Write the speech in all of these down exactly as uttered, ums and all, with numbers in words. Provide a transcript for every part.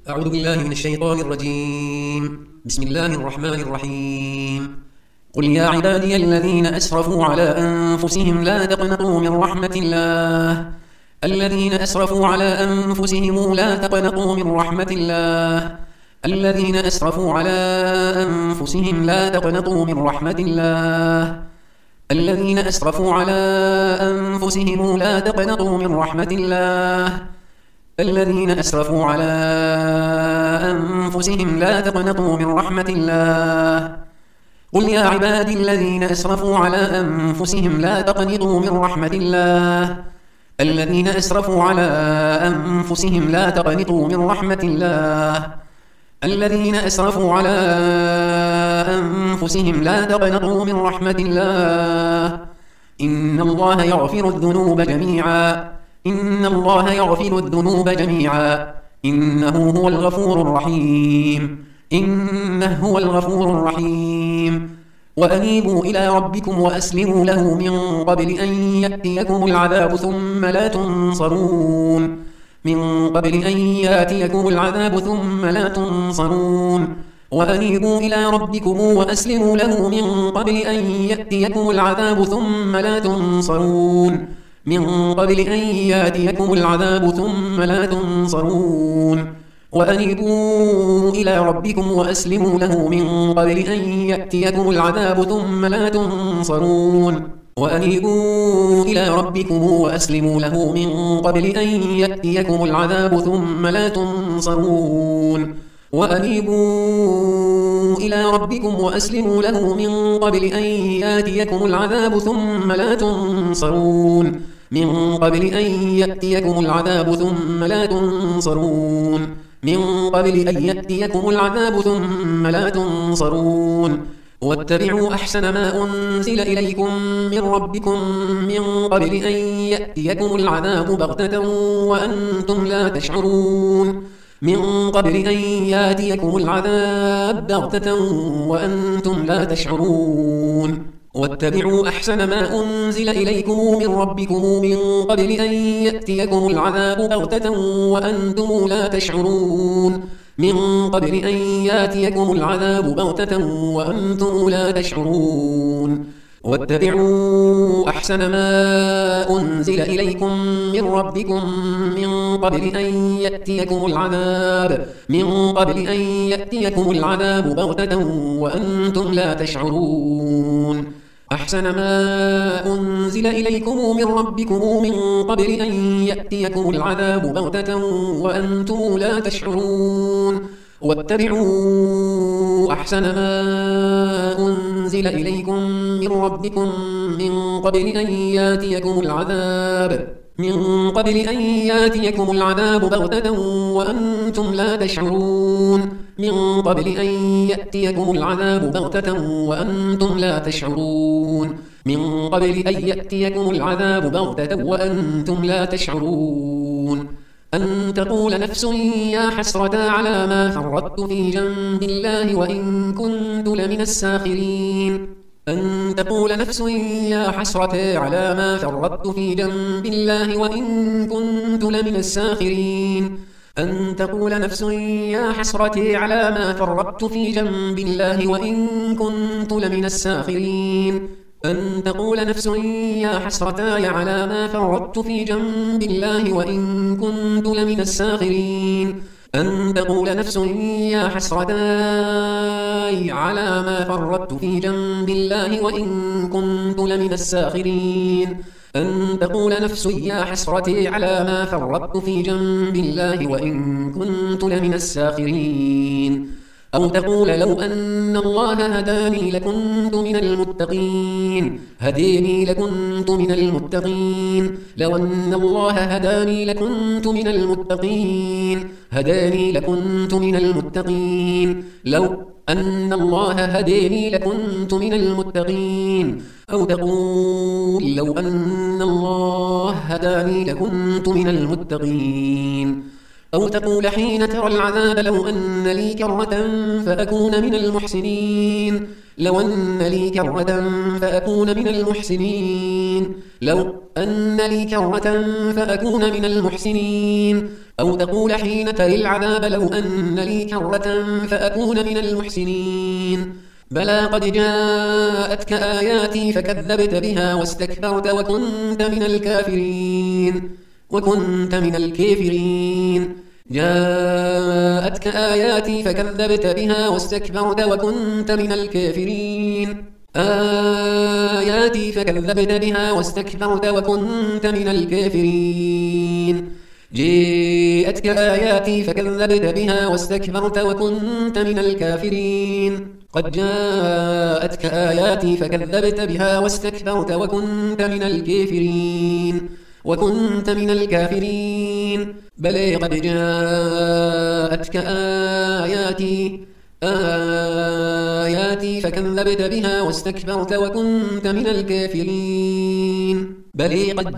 أعوذ بالله من الشيطان الرجيم. بسم الله الرحمن الرحيم. قل يا عبادي الذين أسرفوا على أنفسهم لا تقنطوا من رحمة الله الذين أسرفوا على أنفسهم لا تقنطوا من رحمة الله الذين أسرفوا على أنفسهم لا تقنطوا من رحمة الله الذين أسرفوا على أنفسهم لا تقنطوا من رحمة الله الذين أسرفوا على أنفسهم لا تقنطوا من رحمة الله قل يا عبادي الذين أسرفوا على أنفسهم لا تقنطوا من رحمة الله الذين أسرفوا على أنفسهم لا تقنطوا من رحمة الله الذين أسرفوا على أنفسهم لا تقنطوا من رحمة الله إن الله يغفر الذنوب جميعا إن الله يغفر الذنوب جميعا إنه هو الغفور الرحيم إنه هو الغفور الرحيم وأنيبوا إلى ربكم وأسلموا له من قبل أن يأتيكم العذاب ثم لا تنصرون من قبل أن يأتيكم العذاب ثم لا تنصرون وأنيبوا إلى ربكم وأسلموا له من قبل أن يأتيكم العذاب ثم لا تنصرون من قبل أن يأتيكم العذاب ثم لا تنصرون وأنيبوا إلى ربكم وأسلموا له من قبل أن يأتيكم العذاب ثم لا تنصرون وأنيبوا إلى ربكم وأسلموا له من قبل أن يأتيكم العذاب ثم لا تنصرون وأنيبوا إلى ربكم وأسلموا له من قبل أن يأتيكم العذاب ثم لا تنصرون من قبل أن يأتيكم العذاب ثم لا تنصرون من قبل أن يأتيكم العذاب ثم لا تنصرون واتبعوا أحسن ما أنزل إليكم من ربكم من قبل أن يأتيكم العذاب بغتة وأنتم لا تشعرون من قبل أن يأتيكم العذاب بغتة وأنتم لا تشعرون واتبعوا أحسن ما أنزل إليكم من ربكم من قبل أن يأتيكم العذاب بغتة وأنتم لا تشعرون من قبل أن يأتيكم العذاب بغتة وأنتم لا تشعرون واتبعوا أحسن ما أنزل إليكم من ربكم من قبل أن يأتيكم العذاب من قبل أن يأتيكم العذاب بغتة وأنتم لا تشعرون أحسن ما أنزل إليكم من ربكم من قبل أن يأتيكم العذاب بغتة وأنتم لا تشعرون واتبعوا أحسن ما أنزل إليكم من ربكم من قبل أن يأتيكم العذاب من قبل أن يأتيكم العذاب بغتة وأنتم لا تشعرون من قبل أن يأتيكم العذاب بغتة وأنتم لا تشعرون من قبل أن يأتيكم العذاب بغتة وأنتم لا تشعرون أن تقول نفس يا حسرة على ما فرطت في جنب الله وإن كنت لمن الساخرين أن تقول نفس يا حسرة على ما فرطت في جنب الله وإن كنت لمن الساخرين أن تقول نفس يا حسرة على ما فرطت في جنب الله وإن كنت لمن الساخرين أن تقول نفس يا حسرة على ما فرطت في جنب الله وإن كنت لمن الساخرين أن تقول نفس يا حسرة على ما فرطت في جنب الله وإن كنت لمن الساخرين أن تقول نفس يا حسرة على ما فرطت في جنب الله وإن كنت لمن الساخرين أو تقول لو أن الله هداني لكنت من المتقين هديني لكنت من المتقين لو أن الله هداني لكنت من المتقين هداني لكنت من المتقين لو أن الله هداني لكنت من المتقين أو تقول لو أن الله هداني لكنت من المتقين أو تقول حين ترى العذاب لو أن لي كرة فأكون من المحسنين لو أن لي كرة فأكون من المحسنين لو أن لي كرة فأكون من المحسنين أو تقول حين تري العذاب لو أن لي كرة فأكون من المحسنين بلى قد جاءتك آياتي فكذبت بها واستكبرت وكنت من الكافرين وكنت من الكافرين جاءتك آياتي فكذبت بها واستكبرت وكنت من الكافرين آياتي فكذبت بها واستكبرت وكنت من الكافرين جاءتك آياتي فكذبت بها واستكبرت وكنت من الكافرين قد جاءتك آياتي فكذبت بها واستكبرت وكنت من الكافرين وكنت من الكافرين بل قد جاءتك آياتي آياتي فكذبت بها واستكبرت وكنت من الكافرين بل قد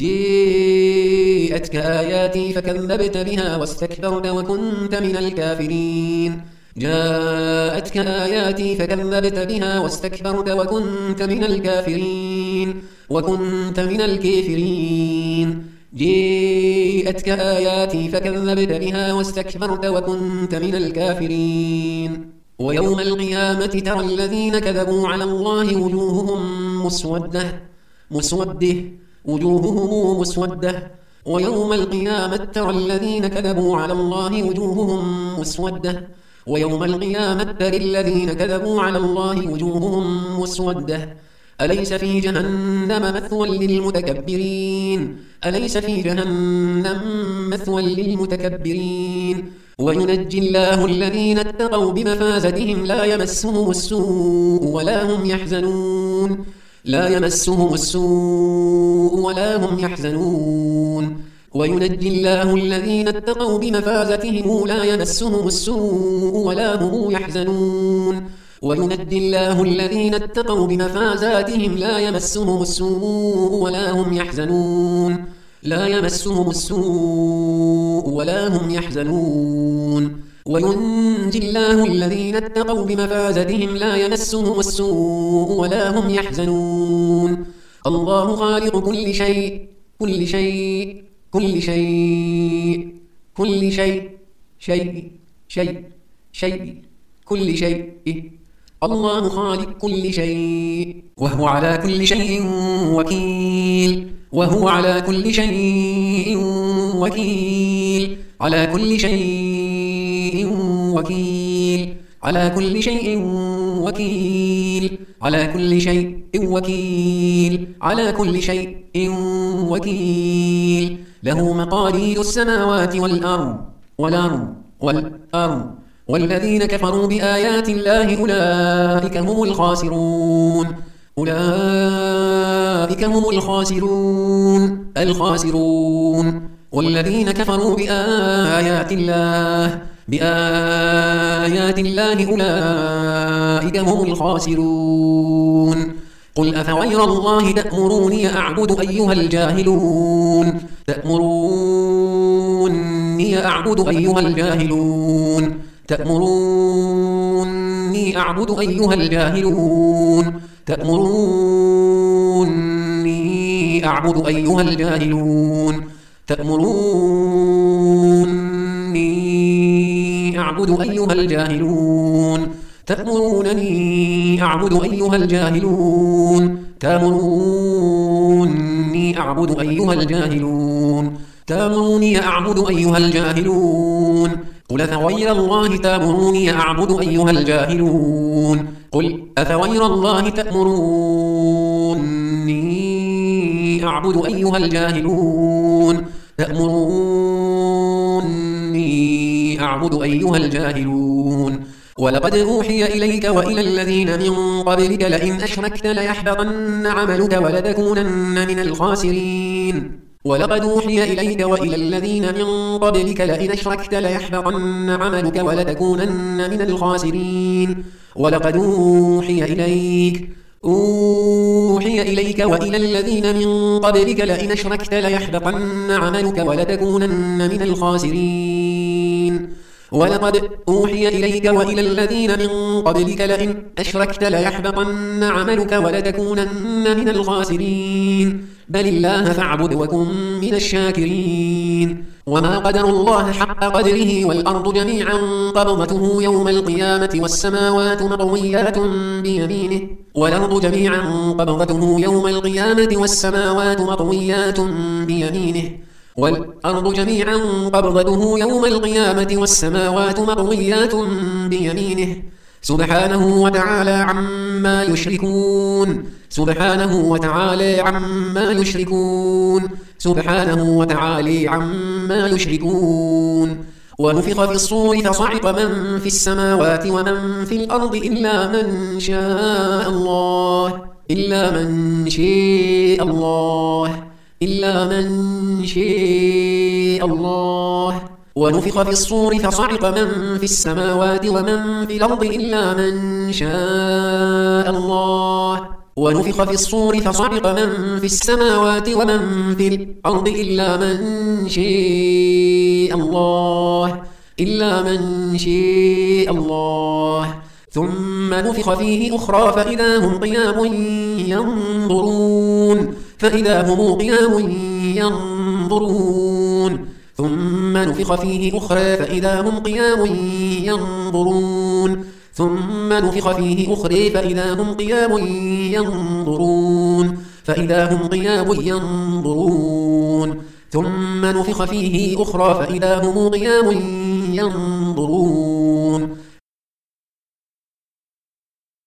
جاءتك آياتي فكذبت بها واستكبرت وكنت من الكافرين جاءتك آياتي فكذبت بها واستكبرت وكنت من الكافرين وكنت من الكافرين جاءتك آياتي فكذبت بها واستكبرت وكنت من الكافرين ويوم القيامة ترى الذين كذبوا على الله وجوههم مسودة مسوده وجوههم مسودة ويوم القيامة ترى الذين كذبوا على الله وجوههم مسودة ويوم القيامة ترى الذين كذبوا على الله وجوههم مسودة أليس في جهنم مثوى للمتكبرين أليس في جهنم مثوى للمتكبرين وينجي الله الذين اتقوا بمفازتهم لا يمسهم السوء ولا هم يحزنون لا يمسهم السوء ولا هم يحزنون وينجي الله الذين اتقوا بمفازتهم لا يمسهم السوء ولا هم يحزنون وينجي الله الذين اتقوا بمفازاتهم لا يمسهم السوء ولا هم يحزنون لا يمسهم السوء ولا هم يحزنون وينجي الله الذين اتقوا بمفازتهم لا يمسهم السوء ولا هم يحزنون الله خالق كل شيء كل شيء كل شيء كل شيء شيء شيء شيء كل شيء الله خالق كل شيء وهو على كل شيء وكيل وهو على كل شيء وكيل على كل شيء وكيل على كل شيء وكيل على كل شيء وكيل على كل شيء وكيل له مقاليد السماوات والأرض والأرض والأرض والذين كفروا بآيات الله أولئك هم الخاسرون أولئك هم الخاسرون الخاسرون والذين كفروا بآيات الله بآيات الله أولئك هم الخاسرون قل أفغير الله تأمروني أعبد أيها الجاهلون تأمروني أعبد أيها الجاهلون تأمروني أعبد أيها الجاهلون تأمروني أعبد أيها الجاهلون تأمروني أعبد أيها الجاهلون تأمرونني أعبد أيها الجاهلون تأمروني أعبد أيها الجاهلون تأمروني أعبد أيها الجاهلون قل أفغير الله تأمروني أعبد أيها الجاهلون قل أفغير الله تأمروني أعبد أيها الجاهلون تأمروني أعبد أيها الجاهلون ولقد أوحي إليك وإلى الذين من قبلك لئن أشركت ليحبطن عملك ولتكونن من الخاسرين ولقد أوحي إليك وإلى الذين من قبلك لئن أشركت ليحبطن عملك ولتكونن من الخاسرين ولقد أوحي إليك أوحي إليك وإلى الذين من قبلك لئن أشركت ليحبطن عملك ولتكونن من الخاسرين ولقد أوحي إليك وإلى الذين من قبلك لئن أشركت ليحبطن عملك ولتكونن من الخاسرين بل الله فاعبد وكن من الشاكرين وما قدر الله حق قدره والأرض جميعا قبضته يوم القيامة والسماوات مطويات بيمينه والأرض جميعا قبضته يوم القيامة والسماوات مطويات بيمينه والأرض جميعا قبضته يوم القيامة والسماوات مطويات بيمينه سبحانه وتعالى عما يشركون سبحانه وتعالى عما يشركون سبحانه وتعالى عما يشركون ونفخ في الصور فصعق من في السماوات ومن في الأرض إلا من شاء الله إلا من شاء الله إلا من شاء الله ونفخ في الصور فصعق من في السماوات ومن في الأرض إلا من شاء الله ونفخ في الصور فصعق من في السماوات ومن في الأرض إلا من شاء الله إلا من شاء الله ثم نفخ فيه أخرى فإذا هم قيام ينظرون فإذا هم قيام ينظرون ثم نفخ فيه أخرى فإذا هم قيام ينظرون ثم نفخ فيه أخرى فإذا هم قيام ينظرون فإذا هم قيام ينظرون ثم نفخ فيه أخرى فإذا هم قيام ينظرون